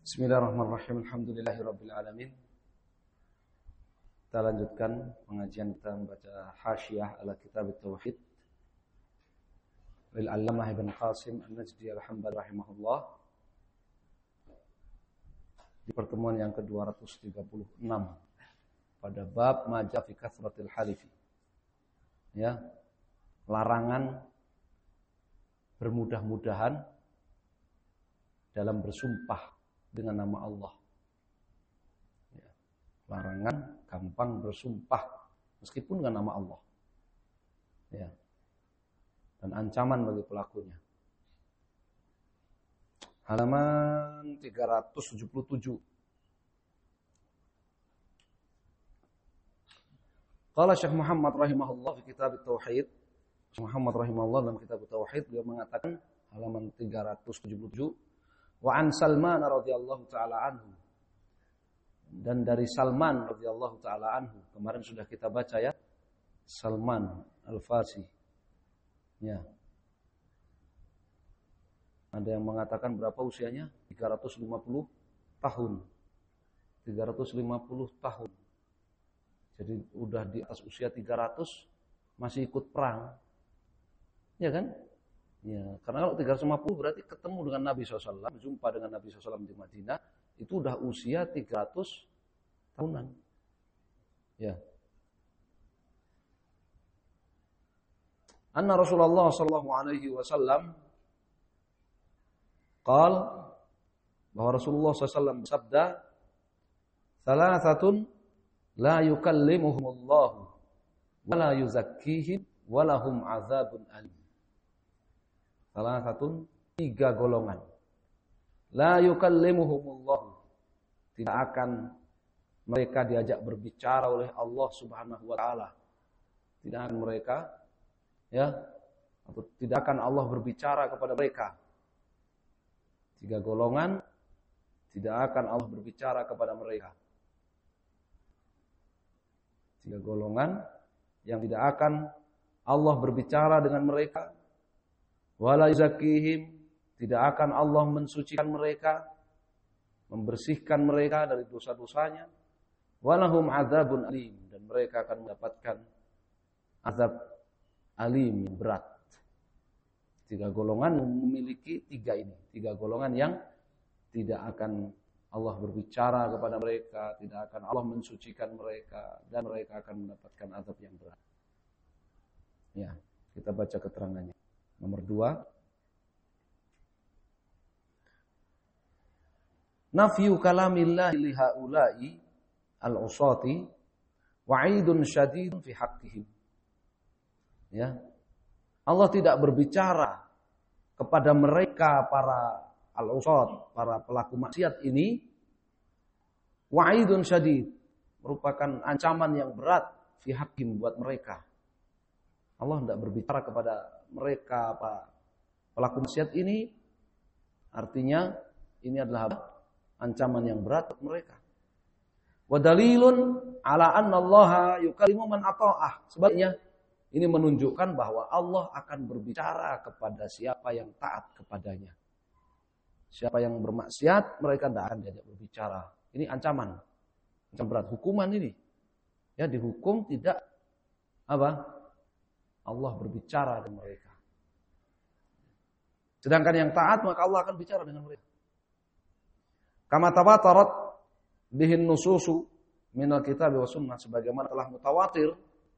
Bismillahirrahmanirrahim. Alhamdulillahirabbil alamin. Kita lanjutkan pengajian kita membaca Hasyiah ala Kitab Tauhid lil Allamah Ibn Qasim An-Najdi Al-Hambali rahimahullah. Di pertemuan yang ke-236 pada bab majah fi kathratil halifi. Ya. Larangan bermudah-mudahan dalam bersumpah dengan nama Allah. Ya. Larangan gampang bersumpah meskipun dengan nama Allah. Ya. Dan ancaman bagi pelakunya. Halaman 377. Qala Syekh Muhammad rahimahullah fi kitab Tauhid. Syekh Muhammad rahimahullah dalam kitab Tauhid beliau mengatakan halaman 377, wa an Salman radhiyallahu taala anhu. Dan dari Salman radhiyallahu taala anhu, kemarin sudah kita baca ya, Salman Al-Farsi. Ya. Ada yang mengatakan berapa usianya? 350 tahun. 350 tahun. Jadi udah di atas usia 300 masih ikut perang. Ya kan? Ya, karena kalau 350 berarti ketemu dengan Nabi SAW, jumpa dengan Nabi SAW di Madinah, itu udah usia 300 tahunan. Ya. Anna Rasulullah sallallahu alaihi wasallam qal, bahwa Rasulullah SAW bersabda, "Thalathatun la yukallimuhumullahu wa la yuzakkihim wa lahum 'adzabun alim." Salah satu 3 golongan. La yukallimuhumullah. Tidak akan mereka diajak berbicara oleh Allah Subhanahu wa taala. Tidak akan mereka atau tidak akan Allah berbicara kepada mereka. 3 golongan tidak akan Allah berbicara kepada mereka. 3 golongan yang tidak akan Allah berbicara dengan mereka. Wala yuzakkihim, tidak akan Allah mensucikan mereka, membersihkan mereka dari dosa-dosanya. Walahum adzabun alim, dan mereka akan mendapatkan azab alim yang berat. 3 golongan memiliki 3 ini, 3 golongan yang tidak akan Allah berbicara kepada mereka, tidak akan Allah mensucikan mereka, dan mereka akan mendapatkan azab yang berat. Ya, kita baca keterangannya. Nomor 2, nafyu kalamillahi li haula'i al-usati wa'idun syadidun fi haqqihim. Ya. Allah tidak berbicara kepada mereka para al-usat, para pelaku maksiat ini, wa'idun syadid, merupakan ancaman yang berat fi haqqihim buat mereka. Allah tidak berbicara kepada mereka pelaku maksiat ini, artinya ini adalah ancaman yang berat untuk mereka. Wa dalilun ala anna Allah yukallimu man ata'ah. Sebabnya ini menunjukkan bahwa Allah akan berbicara kepada siapa yang taat kepadanya. Siapa yang bermaksiat, mereka tidak akan diajak berbicara. Ini ancaman berat, hukuman ini. Ya, dihukum tidak Allah berbicara dengan mereka. Sedangkan yang taat, maka Allah akan bicara dengan mereka. Kama tawatarat bihin nususu minal kitab wa sunnah, sebagaimana telah mutawatir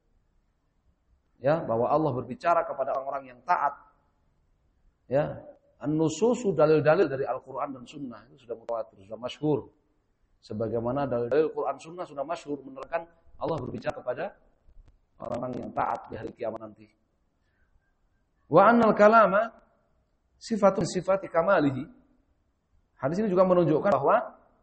ya, bahwa Allah berbicara kepada orang-orang yang taat. Ya, an-nususu, dalil-dalil dari Al-Qur'an dan Sunnah itu sudah mutawatir, sudah masyhur. Sebagaimana dalil-dalil Quran Sunnah sudah masyhur menerangkan Allah berbicara kepada orang yang taat di hari kiamat nanti. Wa annal kalama sifatun sifati kamalihi. Hadis ini juga menunjukkan bahwa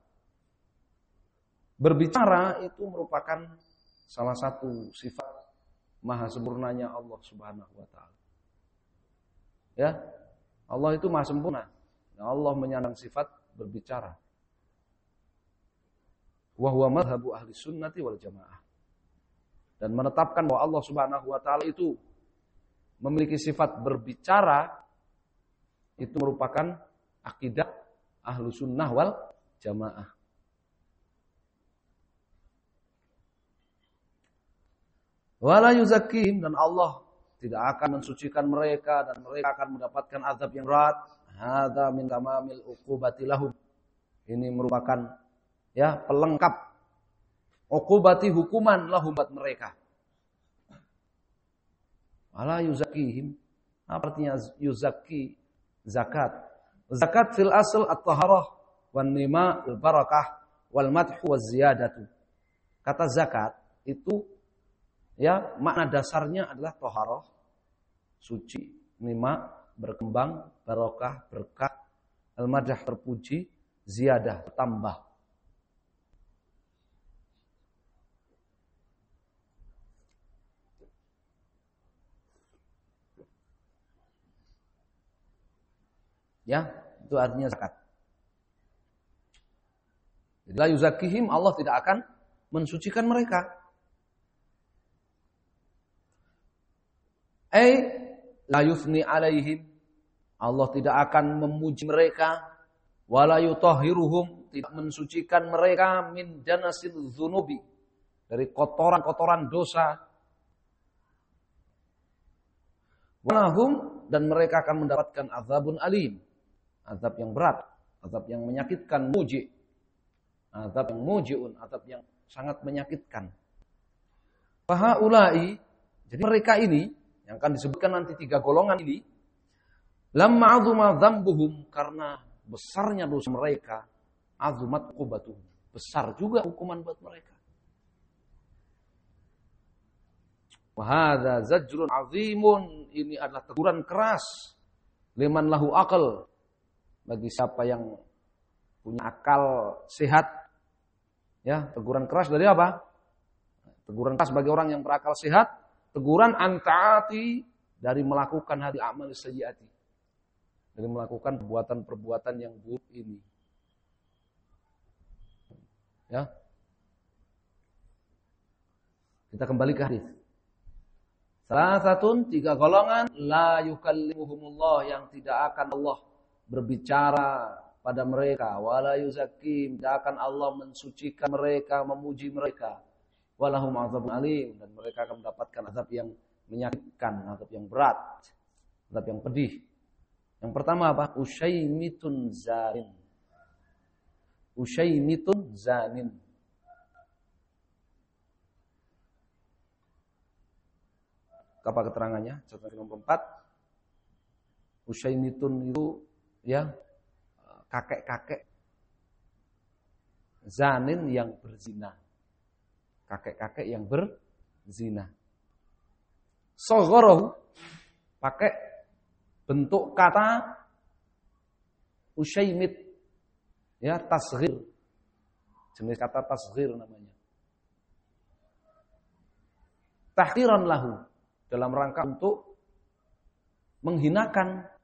berbicara itu merupakan salah satu sifat maha sempurnanya Allah Subhanahu wa taala. Ya, Allah itu maha sempurna. Allah menyandang sifat berbicara. Wa huwa madhhabu ahli sunnati wal jamaah. Dan menetapkan bahwa Allah Subhanahu wa taala itu memiliki sifat berbicara, itu merupakan akidah ahlu sunnah wal jamaah. Wala yuzakkihim, dan Allah tidak akan mensucikan mereka dan mereka akan mendapatkan azab yang berat. Hadza min tamamil uqubati lahum. Ini merupakan pelengkap uqubati, hukuman lahum buat mereka. Wala yuzakkihim, apa artinya yuzakki? Zakat. Zakat fil asl at-taharah wan nima wal barakah wal madhu waz ziyadatu. Kata zakat itu makna dasarnya adalah taharah, suci, nima, berkembang, barokah, berkah, al-madah, terpuji, ziyadah, bertambah. Itu artinya zakat. Jadi la yuzakkihim, Allah tidak akan mensucikan mereka. La yufni alaihim, Allah tidak akan memuji mereka. Wala yutahhiruhum, tidak mensucikan mereka min janasil dzunubi, dari kotoran-kotoran dosa. Walahum, dan mereka akan mendapatkan azabun alim, azab yang berat, azab yang menyakitkan, azab yang mujiun, azab yang sangat menyakitkan. Fahaulai, jadi mereka ini yang akan disebutkan nanti 3 golongan ini, lamma azuma dzambuhum, karena besarnya dosa mereka, azumat uqubatuhum, besar juga hukuman buat mereka. Wa hadza zajrun azimun, ini adalah teguran keras, liman lahu aqal, bagi siapa yang punya akal sehat. Teguran keras dari apa? Teguran keras bagi orang yang berakal sehat. Teguran antaati, dari melakukan hadi amal sayyiati, dari melakukan perbuatan-perbuatan yang buruk ini. Kita kembali ke hadis. Salah satu 3 golongan, la yukallimuhumullah, yang tidak akan Allah berbicara pada mereka, wala yuzakkim, tidak akan Allah mensucikan mereka, memuji mereka. Walahum azabun alim, dan mereka akan mendapatkan azab yang menyakitkan, azab yang berat, azab yang pedih. Yang pertama apa? Usyaimitun zanin. Usyaimitun zanin. Apa keterangannya? Catatan nomor 4. Usyaimitun itu kakek-kakek zanin yang berzina. Kakek-kakek yang berzina. Sagharahu, pakai bentuk kata usyaimit, tasghir. Jenis kata tasghir namanya. Tahqiran lahu, dalam rangka untuk menghinakan,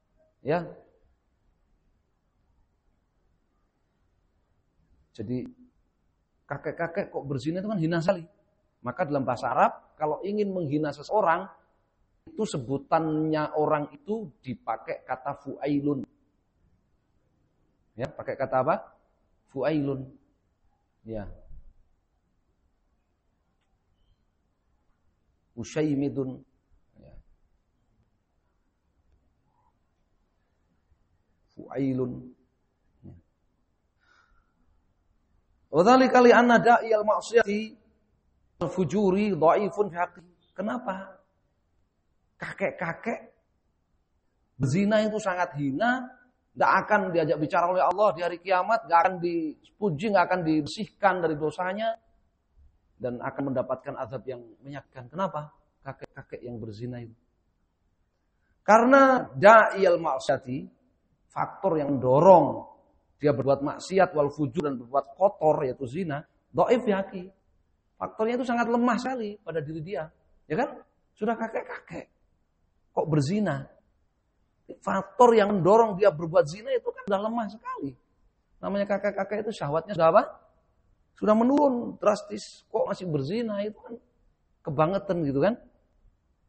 Jadi kakek-kakek kok berzina itu kan hina sekali. Maka dalam bahasa Arab, kalau ingin menghina seseorang, itu sebutannya orang itu dipakai kata fu'ailun. Pakai kata apa? Fu'ailun. Usyaimidun. Fu'ailun. Wadzalika li anna da'iyal ma'siyati al-fujuri dhaifun fi haqqi. Kenapa? Kakek-kakek berzina itu sangat hina, enggak akan diajak bicara oleh Allah di hari kiamat, enggak akan dipuji, enggak akan dibersihkan dari dosanya, dan akan mendapatkan azab yang menyakitkan. Kenapa? Kakek-kakek yang berzina itu. Karena da'iyal ma'siyati, faktor yang mendorong dia berbuat maksiat wal fujur dan berbuat kotor, yaitu zina, dhaif yaqi. Faktornya itu sangat lemah sekali pada diri dia. Ya kan? Sudah kakek-kakek kok berzina. Faktor yang mendorong dia berbuat zina itu kan sudah lemah sekali. Namanya kakek-kakek itu syahwatnya sudah apa? Sudah menurun drastis. Kok masih berzina, itu kan kebangetan gitu kan?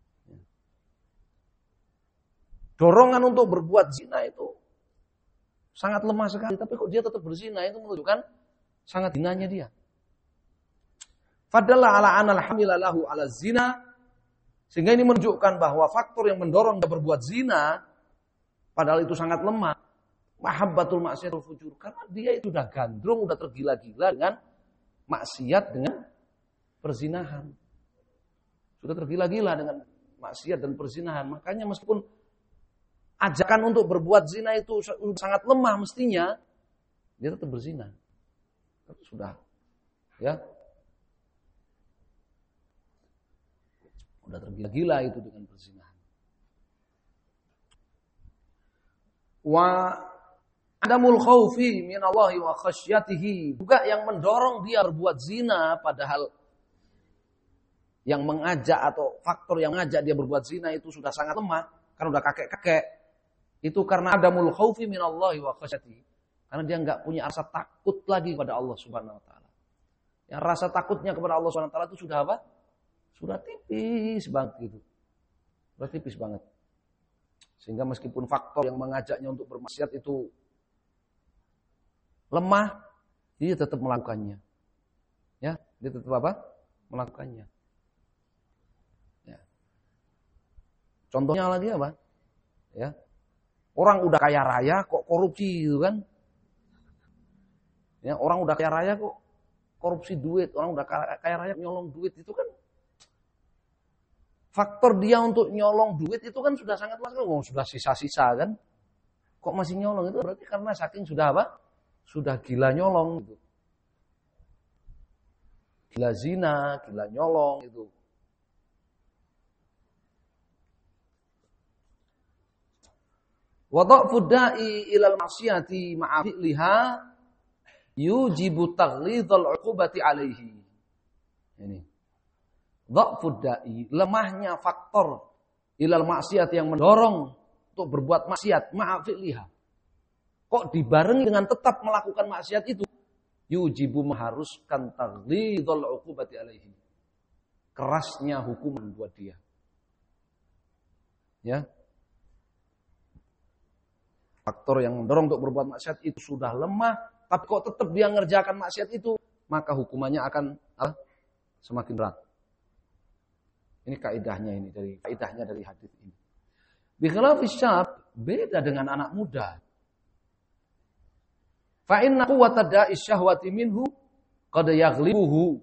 Dorongan untuk berbuat zina itu sangat lemah sekali, tapi kok dia tetap berzina, itu menunjukkan sangat hinanya dia. Fadalla ala anal hamila lahu ala zina, sehingga ini menunjukkan bahwa faktor yang mendorong dia berbuat zina, padahal itu sangat lemah, mahabbatul maksiatul fujur, karena dia itu sudah gandrung, sudah tergila-gila dengan maksiat, dengan perzinahan. Sudah tergila-gila dengan maksiat dan perzinahan. Makanya meskipun ajakan untuk berbuat zina itu sangat lemah mestinya, dia tetap berzina. Sudah, ya, udah tergila-gila itu dengan perzinahan. Wa adamul khaufi minallahi wa khasyatihi, juga yang mendorong dia berbuat zina, padahal yang mengajak atau faktor yang mengajak dia berbuat zina itu sudah sangat lemah, karena udah kakek-kakek. Itu karena adamul khaufi minallahi wa khasyatihi, karena dia enggak punya rasa takut lagi kepada Allah Subhanahu wa taala. Yang rasa takutnya kepada Allah Subhanahu wa taala itu sudah apa? Sudah tipis banget gitu. Sudah tipis banget. Sehingga meskipun faktor yang mengajaknya untuk bermaksiat itu lemah, dia tetap melakukannya. Ya, dia tetap apa? Melakukannya. Ya. Contohnya lagi apa? Ya. Orang udah kaya raya kok korupsi gitu kan? Ya, orang udah kaya raya kok korupsi duit, orang udah kaya raya nyolong duit, itu kan faktor dia untuk nyolong duit itu kan sudah sangat masuk, sudah sisa-sisa kan? Kok masih nyolong, itu berarti karena saking sudah apa? Sudah gila nyolong gitu. Gila zina, gila nyolong itu. Wa dha'fu da'i ilal maksiyati ma'a fi'liha yujibu taghlidhal 'uqubati 'alaihi. Ini. Dha'fu da'i, lemahnya faktor ilal maksiat yang mendorong untuk berbuat maksiat ma'a fi'liha. Kok dibarengi dengan tetap melakukan maksiat itu? Yujibu, mengharuskan taghlidhal 'uqubati 'alaihi. Kerasnya hukuman buat dia. Ya. Faktor yang mendorong untuk berbuat maksiat itu sudah lemah, tapi kok tetap dia ngerjakan maksiat itu, maka hukumannya akan semakin berat. Ini kaidahnya ini, kaidahnya dari hadis ini. Bi khilafis syab, beda dengan anak muda. Fa inna quwwata da'i syahwati minhu qad yaghlibuhu.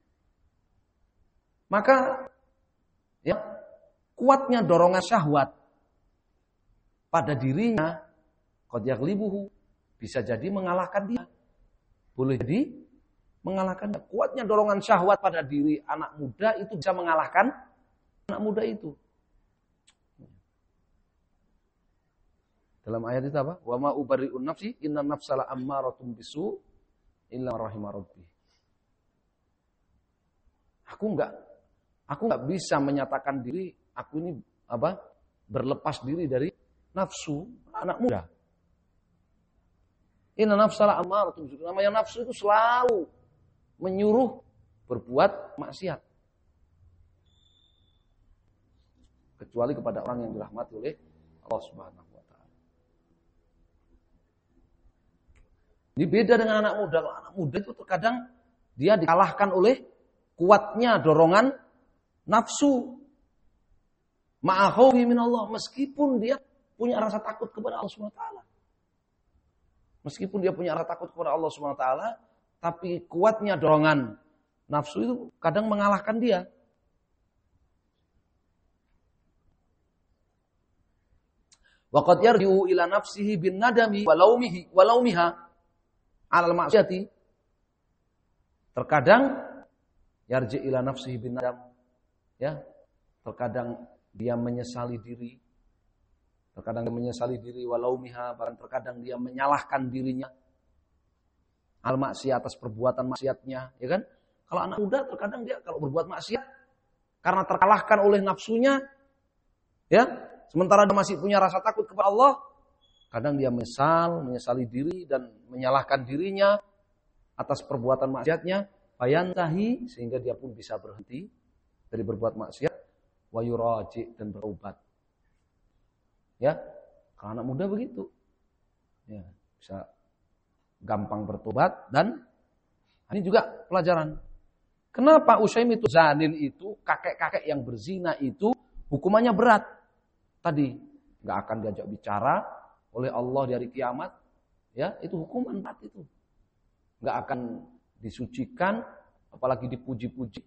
Maka ya, kuatnya dorongan syahwat pada dirinya qad yaghlibuhu, bisa jadi mengalahkan dia. Boleh jadi mengalahkan dia. Kuatnya dorongan syahwat pada diri anak muda itu bisa mengalahkan anak muda itu. Dalam ayat itu apa? Wa ma ubarri'un nafsi inna nafsala ammaratun bisu illa rahimah rabbi. Aku enggak bisa menyatakan diri aku ini apa? Berlepas diri dari nafsu anak muda. Inna nafsala ammaratun bisu. Namanya nafsu itu selalu menyuruh berbuat maksiat. Kecuali kepada orang yang dirahmati oleh Allah Subhanahu wa taala. Ini beda dengan anak muda. Anak muda itu terkadang dia dikalahkan oleh kuatnya dorongan nafsu. Ma'akhawi minallah, meskipun dia punya rasa takut kepada Allah Subhanahu wa taala. Meskipun dia punya rasa takut kepada Allah Subhanahu wa taala, tapi kuatnya dorongan nafsu itu kadang mengalahkan dia. Wa qad yarji'u ila nafsihi bin nadami wa laumiha 'alal ma'siyati. Terkadang yarji' ila nafsihi bin nadam, ya. Terkadang dia menyesali diri. Terkadang dia menyesali diri walau miha, bahkan terkadang dia menyalahkan dirinya al maksiat, atas perbuatan maksiatnya, ya kan? Kalau anak muda terkadang dia kalau berbuat maksiat karena terkalahkan oleh nafsunya, ya, sementara dia masih punya rasa takut kepada Allah, kadang dia menyesali diri dan menyalahkan dirinya atas perbuatan maksiatnya, fayantahi, sehingga dia pun bisa berhenti dari berbuat maksiat, wa yuraji, dan beraubat. Ya, kalau anak muda begitu. Ya. bisa gampang bertobat. Dan ini juga pelajaran. Kenapa Usaim itu zanin itu, kakek-kakek yang berzina itu hukumannya berat? Tadi nggak akan diajak bicara oleh Allah di hari kiamat, ya itu hukuman berat itu. Nggak akan disucikan, apalagi dipuji-puji,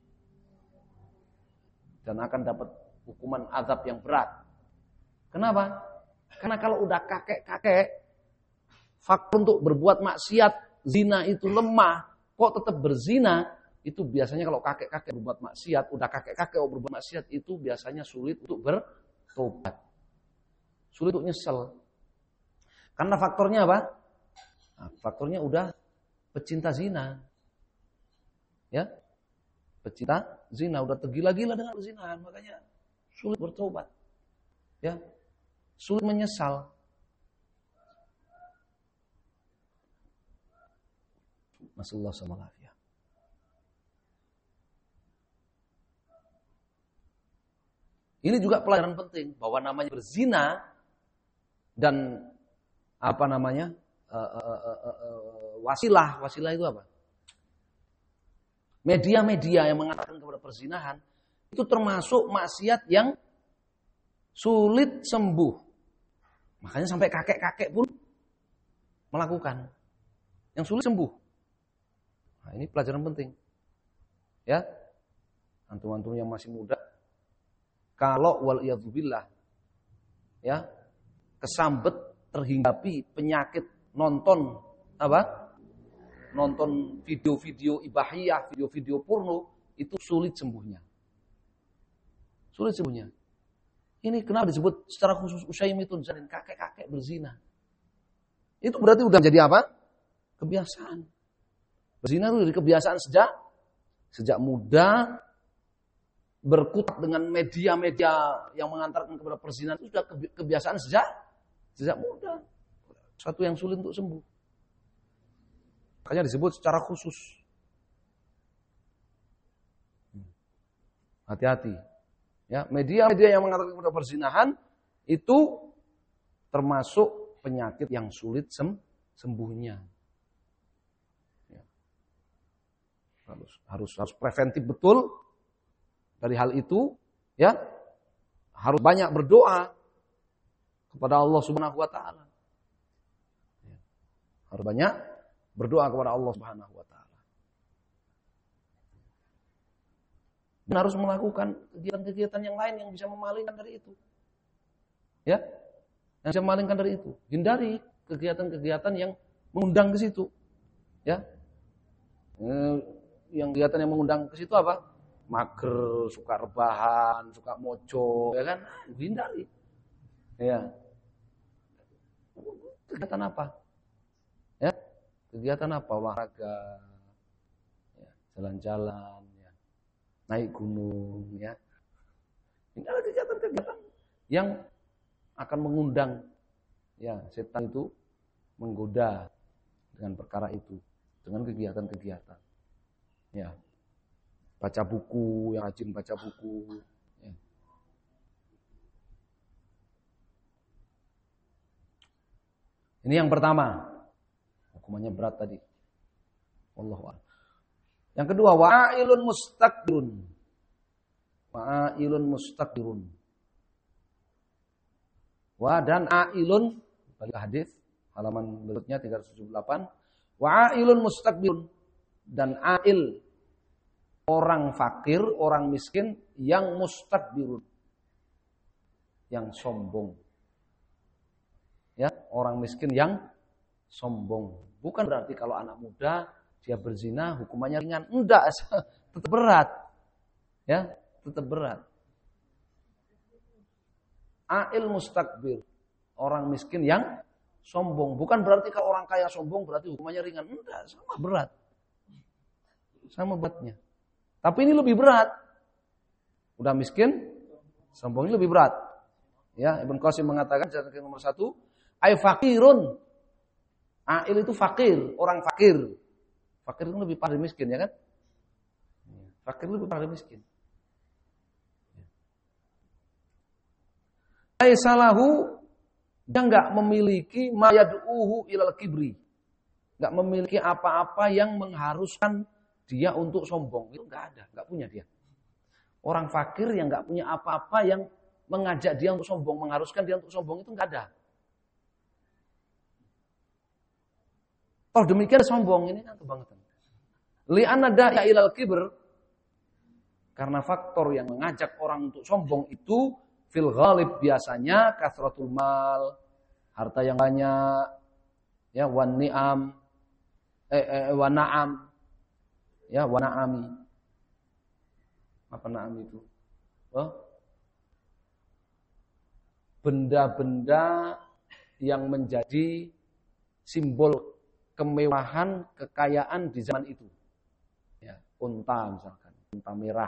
dan akan dapat hukuman azab yang berat. Kenapa? Karena kalau udah kakek-kakek, faktor untuk berbuat maksiat, zina itu lemah, kok tetap berzina, itu biasanya kalau kakek-kakek berbuat maksiat, udah kakek-kakek berbuat maksiat, itu biasanya sulit untuk bertobat. Sulit untuk nyesel. Karena faktornya apa? Nah, faktornya udah pecinta zina. Ya. Pecinta zina, udah tergila-gila dengan zina, makanya sulit bertobat. Ya. Sulit menyesal. Masallah sama lafiyah. Ini juga pelajaran penting bahwa namanya berzina dan apa namanya wasilah itu apa? Media-media yang mengatakan kepada perzinahan itu termasuk maksiat yang sulit sembuh. Makanya sampai kakek-kakek pun melakukan yang sulit sembuh. Nah, ini pelajaran penting. Ya. Antum-antum yang masih muda, kalau waliyadzubillah ya, kesambet terhinggapi penyakit nonton apa? Nonton video-video ibahiyah, video-video porno, itu sulit sembuhnya. Sulit sembuhnya. Ini kenapa disebut secara khusus Usaimitun zanin, kakek-kakek berzina. Itu berarti udah jadi apa? Kebiasaan. Berzina itu dari kebiasaan sejak muda, berkutat dengan media-media yang mengantarkan kepada perzinahan, itu sudah kebiasaan sejak muda. Satu yang sulit untuk sembuh. Makanya disebut secara khusus. Hati-hati. Ya, media-media yang mengantarkan kepada perzinahan itu termasuk penyakit yang sulit sembuhnya. Ya. Harus preventif betul dari hal itu, ya. Harus banyak berdoa kepada Allah Subhanahu wa taala. Ya. Harus banyak berdoa kepada Allah Subhanahu wa taala. Dan harus melakukan kegiatan-kegiatan yang lain yang bisa memalingkan dari itu. Ya. Yang bisa memalingkan dari itu. Hindari kegiatan-kegiatan yang mengundang ke situ. Ya. Yang kegiatan yang mengundang ke situ apa? Mager, suka rebahan, suka mojo, ya kan? Hindari. Ya. Kegiatan apa? Ya. Kegiatan apa? Olahraga, ya. Jalan-jalan, ya. Naik gunung, ya. Ini adalah kegiatan-kegiatan yang akan mengundang, ya, setan itu menggoda dengan perkara itu, dengan kegiatan-kegiatan. Ya. Baca buku, yang rajin baca buku. Ya. Ini yang pertama. Hukumannya berat tadi. Wallahu a'lam. Yang kedua, wa'ilun mustakbirun. Wa'ilun mustakbirun. Wa dan a'ilun, balik hadis halaman berikutnya 378. Wa'ilun mustakbirun, dan a'il, orang fakir, orang miskin yang mustakbirun, yang sombong. Ya, orang miskin yang sombong. Bukan berarti kalau anak muda dia berzina hukumannya ringan. Enggak, tetap berat. Ya, tetap berat. A'il mustakbir, orang miskin yang sombong. Bukan berarti kalau orang kaya sombong berarti hukumannya ringan. Enggak, sama berat. Sama beratnya. Tapi ini lebih berat. Udah miskin, sombong ini lebih berat. Ya, Ibn Qasim mengatakan catatan nomor 1, ay fakirun. A'il itu fakir, orang fakir. Fakir itu lebih parah dari miskin, ya kan? Fakir lebih parah dari miskin. Ay salahu, Dia enggak memiliki mayad'uhu ilal kibri. Enggak memiliki apa-apa yang mengharuskan dia untuk sombong. Itu enggak ada, enggak punya dia. Orang fakir yang enggak punya apa-apa yang mengajak dia untuk sombong, mengharuskan dia untuk sombong, itu enggak ada. Oh demikian sombong ini kan kebangetan. Li'anna da'iya ilal kibr, karena faktor yang mengajak orang untuk sombong itu fil ghalib biasanya kasratul mal, harta yang banyak, ya wan ni'am, wa na'am, ya wa na'ami. Apa na'am itu? Oh? Benda-benda yang menjadi simbol kemewahan, kekayaan di zaman itu. Ya, unta misalkan, unta merah.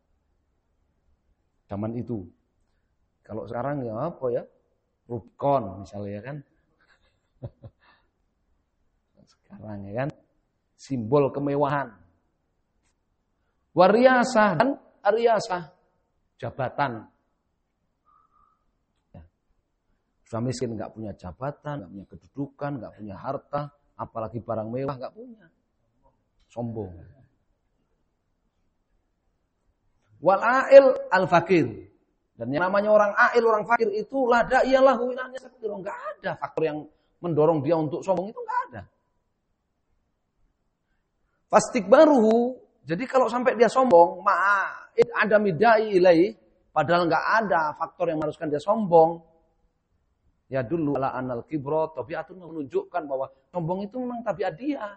Zaman itu. Kalau sekarang ya apa ya? Rubicon misalnya ya kan. Sekarang ya kan. Simbol kemewahan. Wariyasah dan ariyasah. Jabatan. Ya. Sudah miskin nggak punya jabatan, nggak punya kedudukan, nggak punya harta. Apalagi barang mewah nggak punya. Sombong. Wal a'il al-fakir. Dan yang namanya orang a'il, orang fakir itu lada ialah winannya fakir. Enggak ada faktor yang mendorong dia untuk sombong, itu enggak ada. Fastikbaruhu. Jadi kalau sampai dia sombong, ma'id ada midai ilai, padahal enggak ada faktor yang mengharuskan dia sombong. Ya dulu ala anal kibro, tabiatun menunjukkan bahwa sombong itu memang tabiat dia.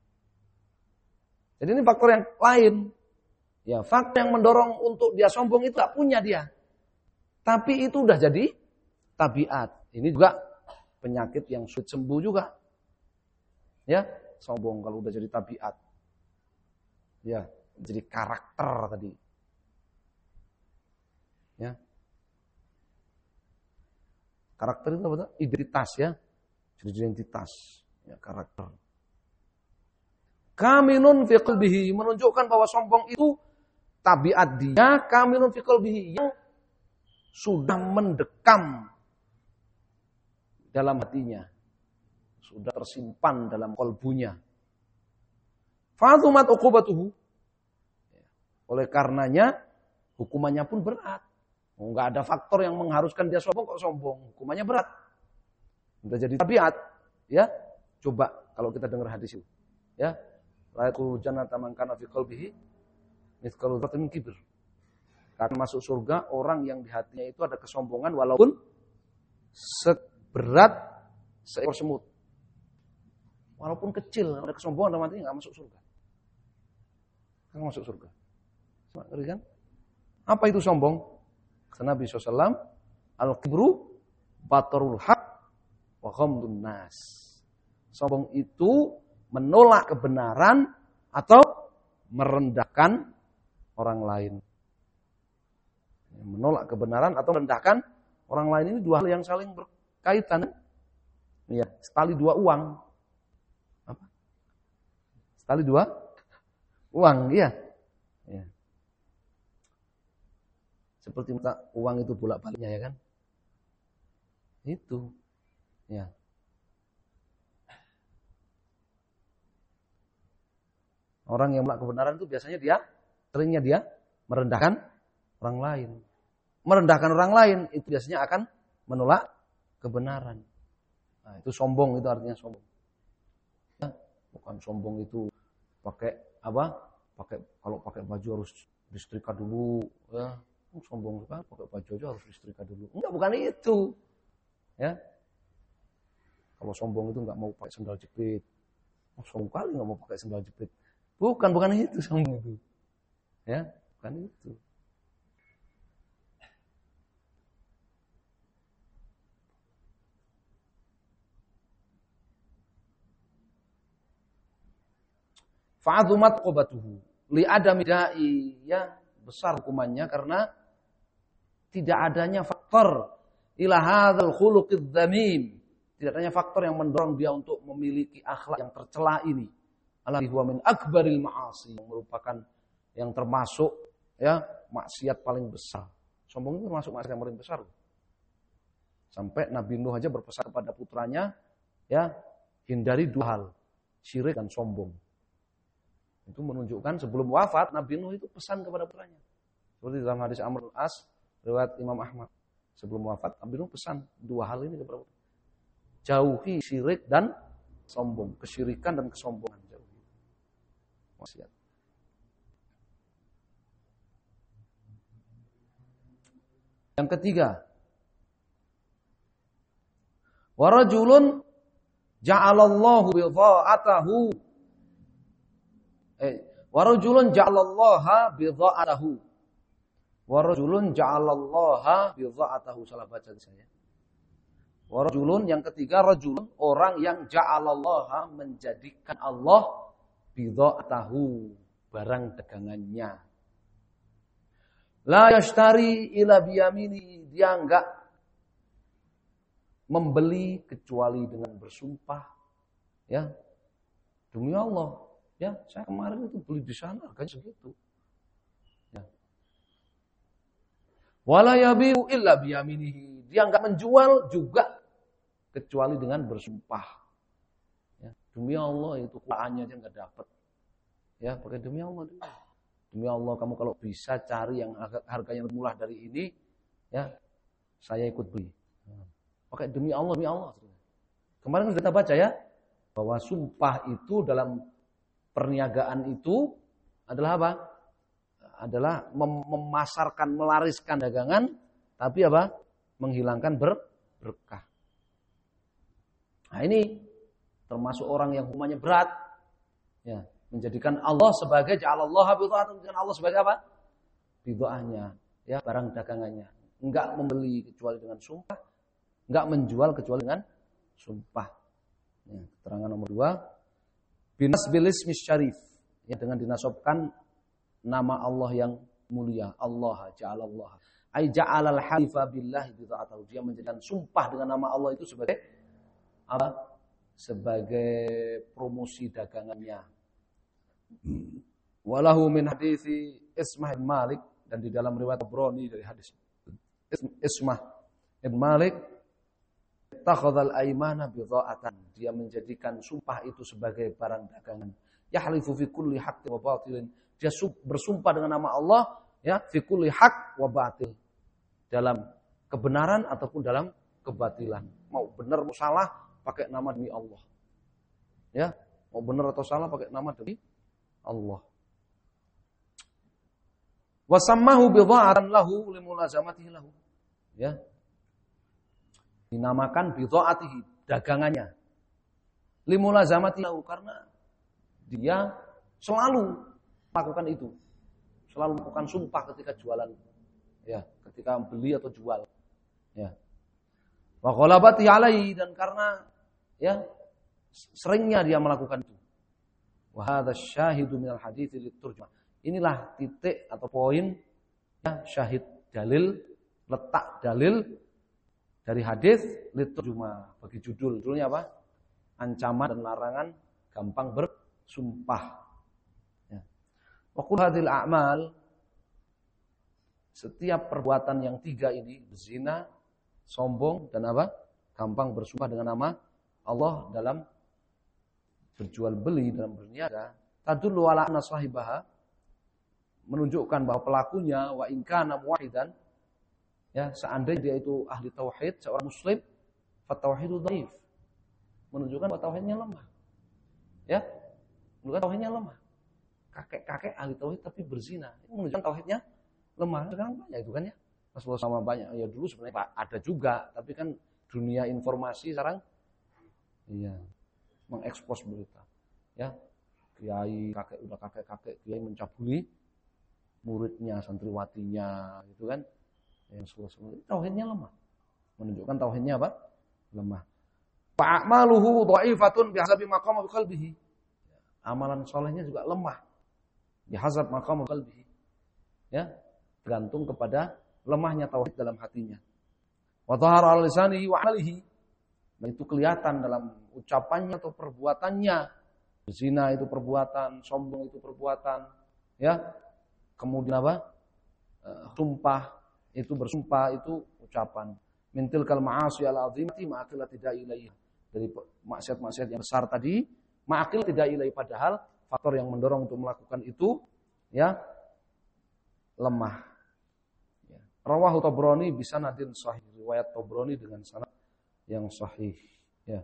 Jadi ini faktor yang lain. Ya, faktor yang mendorong untuk dia sombong itu tak punya dia. Tapi itu udah jadi tabiat. Ini juga penyakit yang sulit sembuh juga. Ya, sombong kalau udah jadi tabiat. Ya, jadi karakter tadi. Ya. Karakter itu apa? Identitas ya. Jadi identitas, ya karakter. Kaminun fi qalbihi, menunjukkan bahwa sombong itu tabiat dia, kaminun fi qalbihi, yang sudah mendekam dalam hatinya. Sudah tersimpan dalam kalbunya. Fatumat uqubatuhu. Oleh karenanya hukumannya pun berat. Enggak ada faktor yang mengharuskan dia sombong kok sombong. Hukumannya berat. Sudah jadi tabiat, ya. Coba kalau kita dengar hadis itu, ya. La yadkhulul jannata man kana fi qalbihi mithqalu dzarratin min kibr. Karena masuk surga orang yang di hatinya itu ada kesombongan walaupun seberat seekor semut. Walaupun kecil ada kesombongan dalam hatinya enggak masuk surga. Enggak masuk surga. Ngerti kan? Apa itu sombong? Kata Nabi SAW, al-kibru batarul haq wa ghamdun nas. Sombong itu menolak kebenaran atau merendahkan orang lain. Menolak kebenaran atau merendahkan orang lain, ini dua hal yang saling berkaitan. Ya, setali dua uang. Apa? Setali dua uang, iya. Ya. Seperti uang itu bolak-baliknya ya kan? Itu. Ya. Orang yang menolak kebenaran itu biasanya seringnya dia merendahkan orang lain. Merendahkan orang lain itu biasanya akan menolak kebenaran. Nah, itu sombong, itu artinya sombong. Ya, bukan sombong itu pakai apa? Kalau pakai baju harus disetrika dulu, ya. Sombong sekali, pakai baju aja harus disetrika dulu. Enggak, bukan itu. Ya. Kalau sombong itu enggak mau pakai sandal jepit. Sombong kali enggak mau pakai sandal jepit. Bukan itu sombong itu. Ya, bukan itu. Fa'adzumat qubatuhu li adami da'i, ya, besar hukumannya karena tidak adanya faktor ila hadzal khuluqidz dzamim, tidak adanya faktor yang mendorong dia untuk memiliki akhlak yang tercela ini. Alladzi huwa min akbaril ma'asi, yang merupakan yang termasuk ya maksiat paling besar. Sombong itu termasuk maksiat yang paling besar. Sampai Nabi Nuh aja berpesan kepada putranya, ya, hindari dua hal, syirik dan sombong. Itu menunjukkan sebelum wafat Nabi Nuh itu pesan kepada putranya. Seperti dalam hadis Amr bin As riwayat Imam Ahmad. Sebelum wafat Nabi Nuh pesan dua hal ini kepada putranya. Jauhi syirik dan sombong, kesyirikan dan kesombongan jauhi. Wasiat. Yang ketiga, wa rajulun ja'alallahu bidha'atahu wa rajulun ja'alallaha bidha'atahu wa rajulun ja'alallaha bidha'atahu, salah baca saya. Wa rajulun, yang ketiga, rajulun, orang yang ja'alallaha, menjadikan Allah bidha'atahu, barang dagangannya. La yashtari ila biyamini, dia enggak membeli kecuali dengan bersumpah, ya, demi Allah, ya, saya kemarin itu beli di sana harganya segitu, ya. Wala yabiu illa biyaminihi, dia enggak menjual juga kecuali dengan bersumpah, ya, demi Allah, itu kuaannya aja enggak dapat, ya, pakai demi Allah dulu. Demi Allah, kamu kalau bisa cari yang harganya lebih murah dari ini, ya, saya ikut beli. Pakai demi Allah, demi Allah. Kemarin kita baca ya, bahwa sumpah itu dalam perniagaan itu adalah apa? Adalah memasarkan, melariskan dagangan, tapi apa? Menghilangkan berkah. Nah ini termasuk orang yang hukumannya berat, ya. Menjadikan Allah sebagai ja'alallaha bidha'atan, menjadikan Allah sebagai apa? Bidha'ahnya, ya, barang dagangannya. Enggak membeli kecuali dengan sumpah, enggak menjual kecuali dengan sumpah. Ya, keterangan nomor 2, binas bilis misyarif, ya, dengan dinasabkan nama Allah yang mulia, Allah, ja'alallah. Ai ja'alal halifa billahi bidha'atahu, dia menjadikan sumpah dengan nama Allah itu sebagai apa? Sebagai promosi dagangannya. Walahu min hadithi Ismah bin Malik, dan di dalam riwayat Tabrani dari hadis Ismah bin Malik, takhadzal aymana bidha'atan, dia menjadikan sumpah itu sebagai barang dagangan. Yahlifu fi kulli haqqin wa batilin, dia bersumpah dengan nama Allah, ya, fi kulli haqq wa batil, dalam kebenaran ataupun dalam kebatilan. Mau benar mau salah pakai nama demi Allah, ya, mau benar atau salah pakai nama demi Allah. Wasammahu bidha'atan lahu limulazamatihi lahu, ya, dinamakan bidha'atihi, dagangannya, limulazamatihi lahu, karena dia selalu melakukan itu, selalu melakukan sumpah ketika jualan, ya, ketika beli atau jual, ya. Wa ghalabati alaihi, dan karena, ya, seringnya dia melakukan itu. Wa hadza syahidu minal hadits liturjmah. Inilah titik atau poin, ya, syahid, dalil, letak dalil dari hadis liturjmah, bagi judulnya apa? Ancaman dan larangan gampang bersumpah. Ya. Wa kullu hadhil a'mal, setiap perbuatan yang tiga ini, zina, sombong, dan apa? Gampang bersumpah dengan nama Allah dalam berjual beli, dalam berniaga, tadullu ala anna sahibaha, menunjukkan bahwa pelakunya wa in kana muwahhidan, ya, seandainya dia itu ahli tauhid, seorang muslim, fa tauhidu dhaif, menunjukkan bahwa tauhidnya lemah. Ya, menunjukkan tauhidnya lemah. Kakek-kakek ahli tauhid tapi berzina, itu menunjukkan tauhidnya lemah. Sekarang banyak itu kan, ya. Rasulullah sama banyak. Ya dulu sebenarnya ada juga, tapi kan dunia informasi sekarang, iya, mengekspos berita, ya, kiai kakek kiai mencabuli muridnya, santriwatinya, gitu kan, yang semua tauhidnya lemah, menunjukkan tauhidnya apa? Lemah. Fa'amaluhu dha'ifatun bihasabi maqam qalbihi, amalan solehnya juga lemah bihasab maqam qalbihi, ya, tergantung kepada lemahnya tauhid dalam hatinya. Wa dhahara al lisanihi wa amalihi, dan itu kelihatan dalam ucapannya atau perbuatannya. Zina itu perbuatan, sombong itu perbuatan, ya. Kemudian apa? Sumpah itu, bersumpah itu ucapan. min tilkal ma'asi al-'azimati ma'aqil tidak ilaiha. Dari maksiat-maksiat yang besar tadi, ma'aqil tidak ilaiha, padahal faktor yang mendorong untuk melakukan itu ya lemah. Ya. Rawahu Tabrani bisanadin sahih, riwayat Tabrani dengan sanad yang sahih. Ya.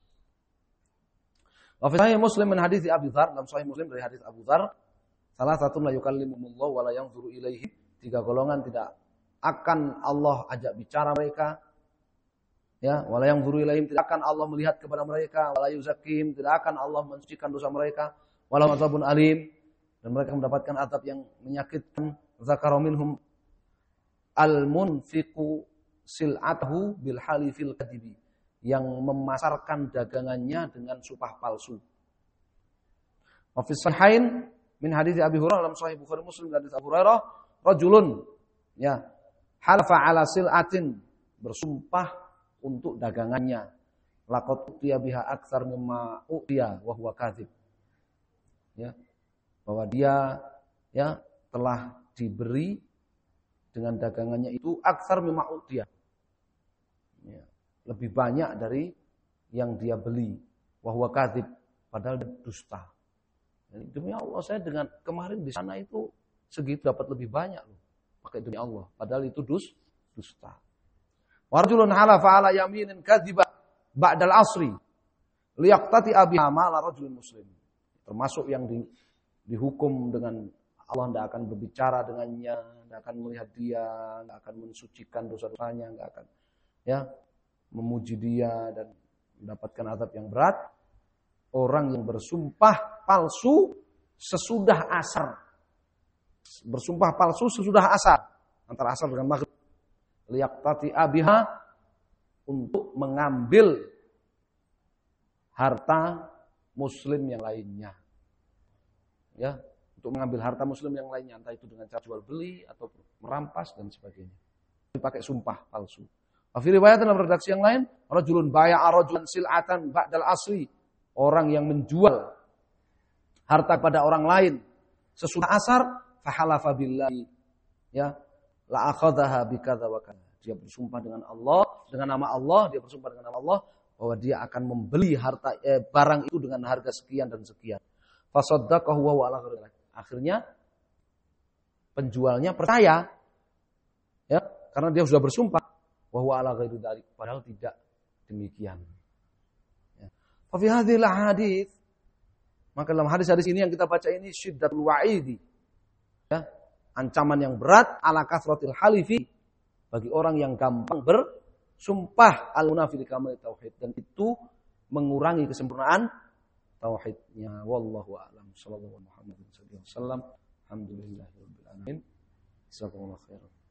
Wa fi sahih Muslim min hadits Abi Dzar, dalam sahih Muslim dari hadis Abu Dzar, salah satu la yukallimumullah wa la yanzuru ilaihi, 3 golongan tidak akan Allah ajak bicara mereka, ya, wala yanzuru ilaihim, tidak akan Allah melihat kepada mereka, wala yuzakkihim, tidak akan Allah mensucikan dosa mereka, wala azabun alim, dan mereka mendapatkan azab yang menyakitkan. Zakara minhum al-munfiqu sil'atahu bil halifil kadibi, yang memasarkan dagangannya dengan sumpah palsu. Wa fi sahihain min hadits Abi Hurairah, dalam sahih Bukhari Muslim dari Abu Hurairah, rajulun ya halafa ala sil'atin, bersumpah untuk dagangannya, laqad utiya biha aktsar mimma utiya wa huwa kadzib, ya, bahwa dia ya telah diberi dengan dagangannya itu aktsar mimma utiya, ya, lebih banyak dari yang dia beli, wa huwa kadzib, padahal dia dusta. Jadi, demi Allah saya dengan kemarin di sana itu segitu dapat lebih banyak loh. Pakai demi Allah, padahal itu dusta. Warjulun halafa ala yaminin kadziba ba'dal asri liyaqtati biha mala rajulin muslim. Termasuk yang dihukum dengan Allah tidak akan berbicara dengannya, tidak akan melihat dia, tidak akan mensucikan dosa-dosanya, tidak akan ya memuji dia dan mendapatkan azab yang berat. Orang yang bersumpah palsu sesudah asar. Bersumpah palsu sesudah asar, antara asar dengan maghrib, liyaqtati biha, untuk mengambil harta muslim yang lainnya, ya, untuk mengambil harta muslim yang lainnya, entah itu dengan cara jual beli atau merampas dan sebagainya, dipakai sumpah palsu. Fi riwayat dalam redaksi yang lain, rajulun bai'a rajulan sil'atan ba'dal asri, orang yang menjual harta pada orang lain sesudah asar, fahalafa billahi, ya, la akhadhaha bikadza wa kadza. Dia bersumpah dengan Allah, dengan nama Allah, dia bersumpah dengan nama Allah bahwa dia akan membeli harta barang itu dengan harga sekian dan sekian. Fasaddaqahu wa ala ghairi. Akhirnya penjualnya percaya, ya, karena dia sudah bersumpah wa huwa ala ghairi dzalik, padahal tidak demikian. Ya. Fa fi hadhil hadits, maka dalam hadis-hadis ini yang kita baca ini syiddatul wa'idi, ya, ancaman yang berat ala kasratil halifi, bagi orang yang gampang bersumpah al-munafi kamal tauhid, dan itu mengurangi kesempurnaan tauhidnya. Wallahu a'lam. Sallallahu alaihi wasallam. Alhamdulillahirabbil alamin. Jazakumullahu khairan.